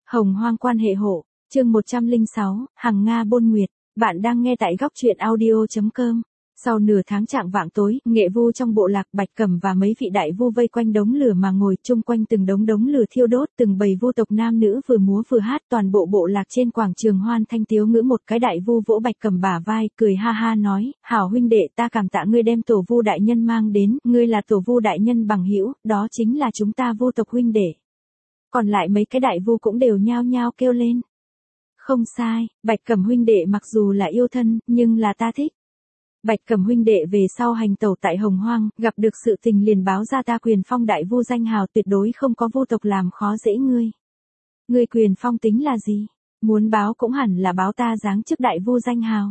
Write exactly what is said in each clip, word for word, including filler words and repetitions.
Hồng Hoang quan hệ hộ, chương một trăm lẻ sáu, Hằng Nga Bôn Nguyệt, bạn đang nghe tại góc truyện audio.com. Sau nửa tháng trạng vạng tối, nghệ vu trong bộ lạc Bạch Cẩm và mấy vị đại vu vây quanh đống lửa mà ngồi chung quanh từng đống đống lửa thiêu đốt, từng bầy vu tộc nam nữ vừa múa vừa hát, toàn bộ bộ lạc trên quảng trường hoan thanh tiếu ngữ. Một cái đại vu vỗ Bạch Cẩm bả vai, cười ha ha nói, hảo huynh đệ, ta cảm tạ ngươi đem tổ vu đại nhân mang đến, ngươi là tổ vu đại nhân bằng hữu, đó chính là chúng ta vu tộc huynh đệ. Còn lại mấy cái đại vu cũng đều nhao nhao kêu lên. Không sai, Bạch Cẩm huynh đệ mặc dù là yêu thân, nhưng là ta thích. Bạch Cẩm huynh đệ về sau hành tẩu tại Hồng Hoang, gặp được sự tình liền báo ra, ta quyền phong đại vu danh hào, tuyệt đối không có vu tộc làm khó dễ ngươi. Ngươi quyền phong tính là gì? Muốn báo cũng hẳn là báo ta giáng chức đại vu danh hào.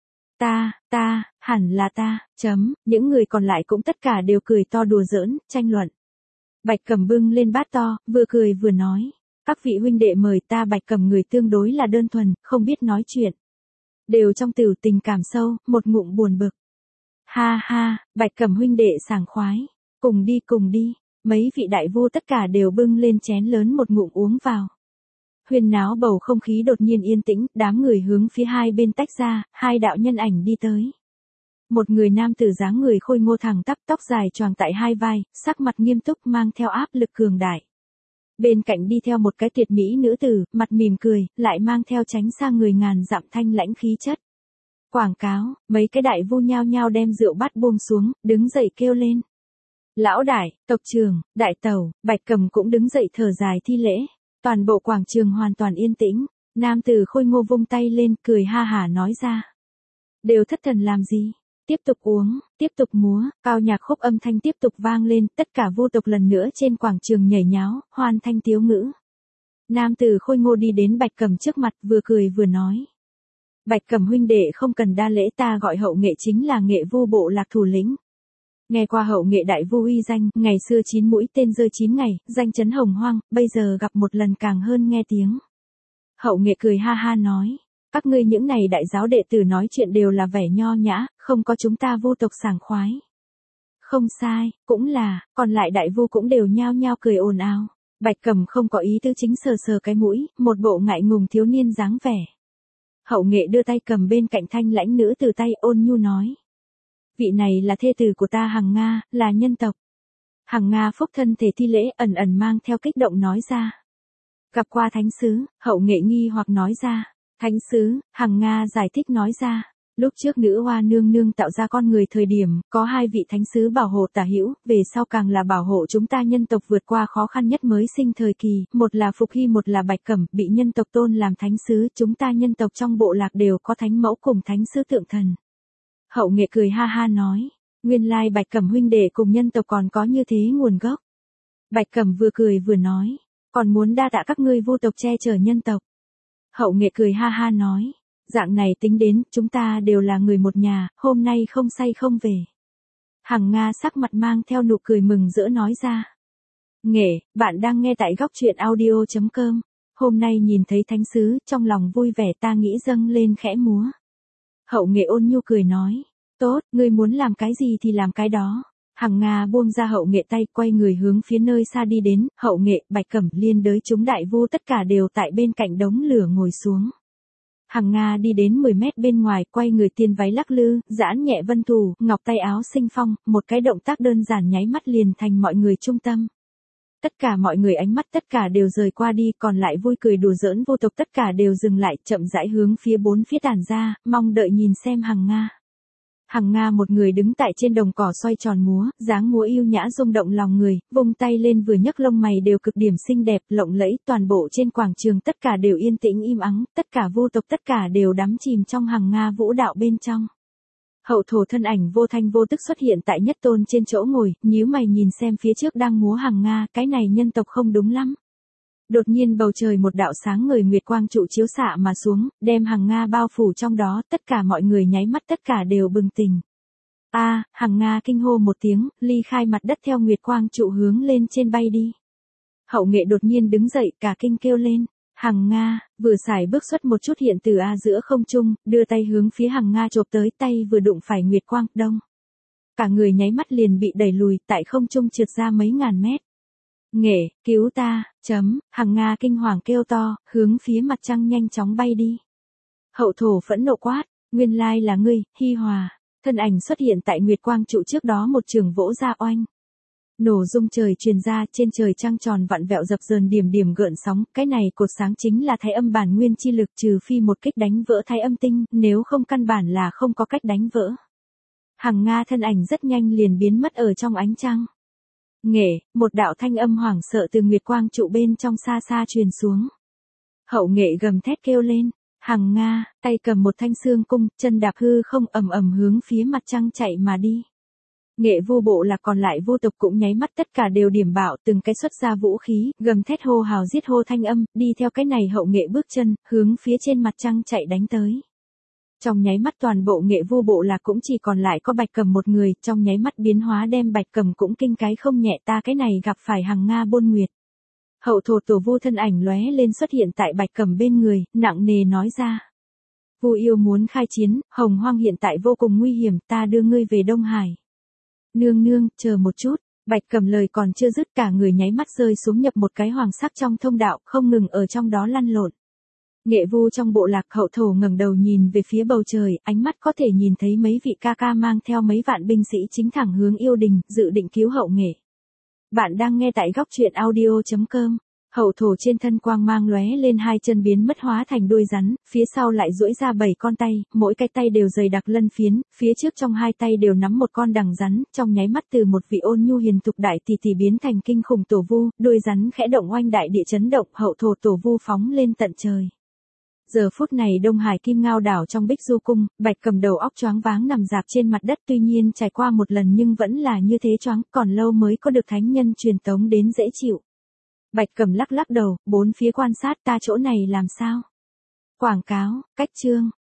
Ta, ta, hẳn là ta, chấm, những người còn lại cũng tất cả đều cười to đùa giỡn, tranh luận. Bạch Cẩm bưng lên bát to, vừa cười vừa nói, các vị huynh đệ mời, ta Bạch Cẩm người tương đối là đơn thuần, không biết nói chuyện. Đều trong tiểu tình cảm sâu, một ngụm buồn bực. Ha ha, Bạch Cẩm huynh đệ sảng khoái, cùng đi cùng đi, mấy vị đại vu tất cả đều bưng lên chén lớn một ngụm uống vào. Huyên náo bầu không khí đột nhiên yên tĩnh, đám người hướng phía hai bên tách ra, hai đạo nhân ảnh đi tới. Một người nam tử dáng người khôi ngô thẳng tắp, tóc dài choàng tại hai vai, sắc mặt nghiêm túc mang theo áp lực cường đại. Bên cạnh đi theo một cái tuyệt mỹ nữ tử, mặt mỉm cười, lại mang theo tránh xa người ngàn dặm thanh lãnh khí chất. Quảng cáo, mấy cái đại vu nhao nhao đem rượu bát buông xuống, đứng dậy kêu lên. Lão đại, tộc trưởng, đại tẩu, Bạch Cẩm cũng đứng dậy thở dài thi lễ. Toàn bộ quảng trường hoàn toàn yên tĩnh, nam tử khôi ngô vung tay lên, cười ha hả nói ra. Đều thất thần làm gì? Tiếp tục uống, tiếp tục múa, cao nhạc khúc âm thanh tiếp tục vang lên, tất cả vu tộc lần nữa trên quảng trường nhảy nháo, hoan thanh tiếu ngữ. Nam tử khôi ngô đi đến Bạch Cẩm trước mặt, vừa cười vừa nói. Bạch Cẩm huynh đệ không cần đa lễ, ta gọi hậu nghệ, chính là nghệ vu bộ lạc thủ lĩnh. Nghe qua hậu nghệ đại vu uy danh, ngày xưa chín mũi tên rơi chín ngày, danh chấn Hồng Hoang, bây giờ gặp một lần càng hơn nghe tiếng. Hậu nghệ cười ha ha nói. Các ngươi những này đại giáo đệ tử nói chuyện đều là vẻ nho nhã, không có chúng ta vu tộc sảng khoái. Không sai, cũng là, còn lại đại vu cũng đều nhao nhao cười ồn ào. Bạch Cẩm không có ý tứ, chính sờ sờ cái mũi, một bộ ngại ngùng thiếu niên dáng vẻ. Hậu nghệ đưa tay cầm bên cạnh thanh lãnh nữ từ tay, ôn nhu nói. Vị này là thê tử của ta Hằng Nga, là nhân tộc. Hằng Nga phúc thân thể thi lễ, ẩn ẩn mang theo kích động nói ra. Gặp qua thánh sứ, hậu nghệ nghi hoặc nói ra. Thánh sứ, Hằng Nga giải thích nói ra, lúc trước nữ hoa nương nương tạo ra con người thời điểm, có hai vị thánh sứ bảo hộ tả hữu, về sau càng là bảo hộ chúng ta nhân tộc vượt qua khó khăn nhất mới sinh thời kỳ, một là Phục Hy, một là Bạch Cẩm, bị nhân tộc tôn làm thánh sứ, chúng ta nhân tộc trong bộ lạc đều có thánh mẫu cùng thánh sứ tượng thần. Hậu nghệ cười ha ha nói, nguyên lai Bạch Cẩm huynh đệ cùng nhân tộc còn có như thế nguồn gốc. Bạch Cẩm vừa cười vừa nói, còn muốn đa tạ các ngươi vô tộc che chở nhân tộc. Hậu nghệ cười ha ha nói, dạng này tính đến, chúng ta đều là người một nhà, hôm nay không say không về. Hằng Nga sắc mặt mang theo nụ cười mừng rỡ nói ra. Nghệ, bạn đang nghe tại góc truyện audio.com, hôm nay nhìn thấy thánh sứ, trong lòng vui vẻ, ta nghĩ dâng lên khẽ múa. Hậu nghệ ôn nhu cười nói, tốt, ngươi muốn làm cái gì thì làm cái đó. Hằng Nga buông ra hậu nghệ tay, quay người hướng phía nơi xa đi đến, hậu nghệ, Bạch Cẩm liên đới chúng đại vu tất cả đều tại bên cạnh đống lửa ngồi xuống. Hằng Nga đi đến mười mét bên ngoài, quay người tiên váy lắc lư, giãn nhẹ vân thủ, ngọc tay áo xinh phong, một cái động tác đơn giản nháy mắt liền thành mọi người trung tâm. Tất cả mọi người ánh mắt tất cả đều rời qua đi, còn lại vui cười đùa giỡn vô tộc tất cả đều dừng lại, chậm rãi hướng phía bốn phía tản ra, mong đợi nhìn xem Hằng Nga. Hằng Nga một người đứng tại trên đồng cỏ xoay tròn múa, dáng múa yêu nhã rung động lòng người, vung tay lên vừa nhấc lông mày đều cực điểm xinh đẹp, lộng lẫy, toàn bộ trên quảng trường tất cả đều yên tĩnh im ắng, tất cả vô tộc tất cả đều đắm chìm trong Hằng Nga vũ đạo bên trong. Hậu thổ thân ảnh vô thanh vô tức xuất hiện tại nhất tôn trên chỗ ngồi, nhíu mày nhìn xem phía trước đang múa Hằng Nga, cái này nhân tộc không đúng lắm. Đột nhiên bầu trời một đạo sáng ngời nguyệt quang trụ chiếu xạ mà xuống, đem Hằng Nga bao phủ trong đó, tất cả mọi người nháy mắt tất cả đều bừng tỉnh. A, à, Hằng Nga kinh hô một tiếng, ly khai mặt đất theo nguyệt quang trụ hướng lên trên bay đi. Hậu nghệ đột nhiên đứng dậy, cả kinh kêu lên, Hằng Nga, vừa xài bước xuất một chút hiện từ A giữa không trung, đưa tay hướng phía Hằng Nga chộp tới, tay vừa đụng phải nguyệt quang, đông. Cả người nháy mắt liền bị đẩy lùi, tại không trung trượt ra mấy ngàn mét. Nghệ, cứu ta, chấm, Hằng Nga kinh hoàng kêu to, hướng phía mặt trăng nhanh chóng bay đi. Hậu thổ phẫn nộ quát, nguyên lai là ngươi, Hi Hòa. Thân ảnh xuất hiện tại Nguyệt Quang trụ trước đó một trường vỗ ra oanh. Nổ rung trời truyền ra, trên trời trăng tròn vặn vẹo dập dờn điểm điểm gợn sóng, cái này cột sáng chính là thái âm bản nguyên chi lực, trừ phi một kích đánh vỡ thái âm tinh, nếu không căn bản là không có cách đánh vỡ. Hằng Nga thân ảnh rất nhanh liền biến mất ở trong ánh trăng. Nghệ, một đạo thanh âm hoảng sợ từ Nguyệt Quang trụ bên trong xa xa truyền xuống. Hậu Nghệ gầm thét kêu lên, Hằng Nga, tay cầm một thanh xương cung, chân đạp hư không ầm ầm hướng phía mặt trăng chạy mà đi. Nghệ vu bộ là còn lại vu tộc cũng nháy mắt tất cả đều điểm bạo, từng cái xuất ra vũ khí, gầm thét hô hào giết hô thanh âm, đi theo cái này Hậu Nghệ bước chân, hướng phía trên mặt trăng chạy đánh tới. Trong nháy mắt toàn bộ Nghệ vu bộ là cũng chỉ còn lại có Bạch Cầm một người, trong nháy mắt biến hóa đem Bạch Cầm cũng kinh cái không nhẹ, ta cái này gặp phải Hằng Nga Bôn Nguyệt. Hậu thổ tổ vu thân ảnh lóe lên xuất hiện tại Bạch Cầm bên người, nặng nề nói ra. Vu yêu muốn khai chiến, Hồng Hoang hiện tại vô cùng nguy hiểm, ta đưa ngươi về Đông Hải. Nương nương, chờ một chút, Bạch Cầm lời còn chưa dứt cả người nháy mắt rơi xuống nhập một cái hoàng sắc trong thông đạo, không ngừng ở trong đó lăn lộn. Nghệ vu trong bộ lạc hậu thổ ngẩng đầu nhìn về phía bầu trời, ánh mắt có thể nhìn thấy mấy vị ca ca mang theo mấy vạn binh sĩ chính thẳng hướng yêu đình, dự định cứu Hậu Nghệ. Bạn đang nghe tại góc truyện audio chấm com. Hậu thổ trên thân quang mang lóe lên, hai chân biến mất hóa thành đuôi rắn, phía sau lại duỗi ra bảy con tay, mỗi cái tay đều dày đặc lân phiến, phía trước trong hai tay đều nắm một con đằng rắn, trong nháy mắt từ một vị ôn nhu hiền thục đại tỷ tỷ biến thành kinh khủng tổ vu, đuôi rắn khẽ động oanh đại địa chấn động, hậu thổ tổ vu phóng lên tận trời. Giờ phút này Đông Hải Kim Ngao đảo trong Bích Du cung, Bạch Cầm đầu óc choáng váng nằm dạp trên mặt đất, tuy nhiên trải qua một lần nhưng vẫn là như thế choáng, còn lâu mới có được thánh nhân truyền tống đến dễ chịu. Bạch Cầm lắc lắc đầu, bốn phía quan sát, ta chỗ này làm sao? Quảng cáo, cách chương.